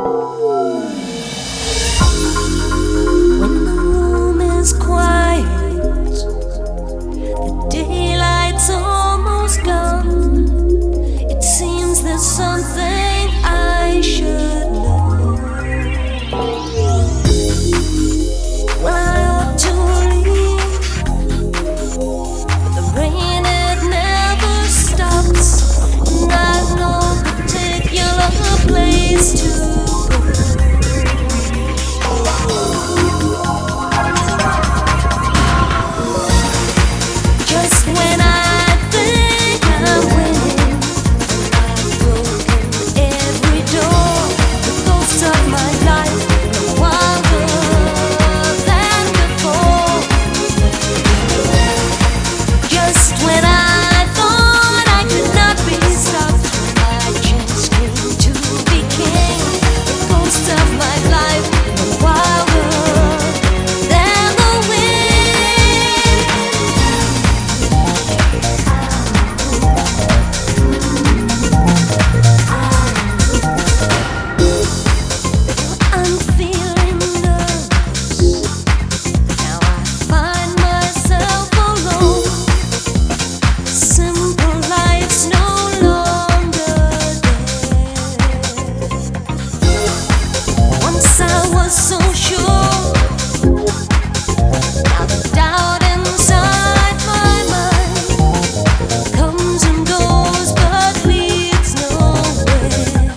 When the room is quiet, the daylight's almost gone. It seems there's something I should know. Well, I ought to leave, but the rain it never stops, and I've no particular place to go. Just when I think I'm winning, I've broken every door. The ghost of my life, no wilder than before. Just when I thought I could not be stopped, my chance came to be king. The ghost of my life, no wilder than the wind. I'm feeling nervous. Now I find myself alone. Simple life's no longer there. Once I was so sure. Now the doubt inside my mind comes and goes but leads nowhere.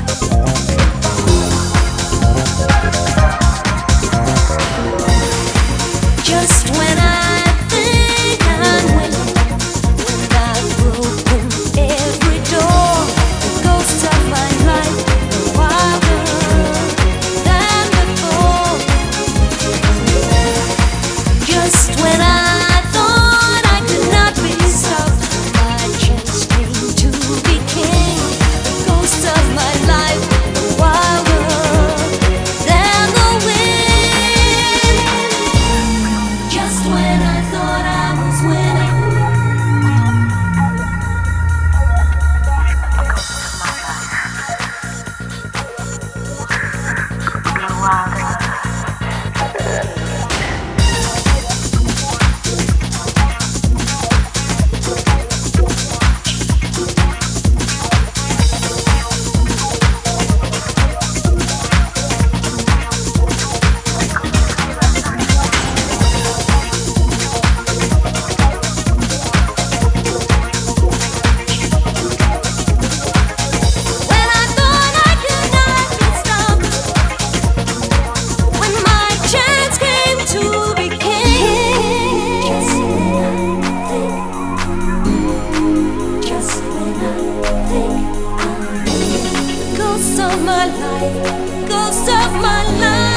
Just when I think I'm winning, when I've broken every door, the ghost of my life, no wilder than before. Just when I thought I could not be stopped, my chance came to be king. The ghost of my life, no wilder than the wind. Just when I thought I was winning, when I thought I could not be stopped, when my chance came to be king. Just when I think I'm winning, ghost of my life, ghost of my life.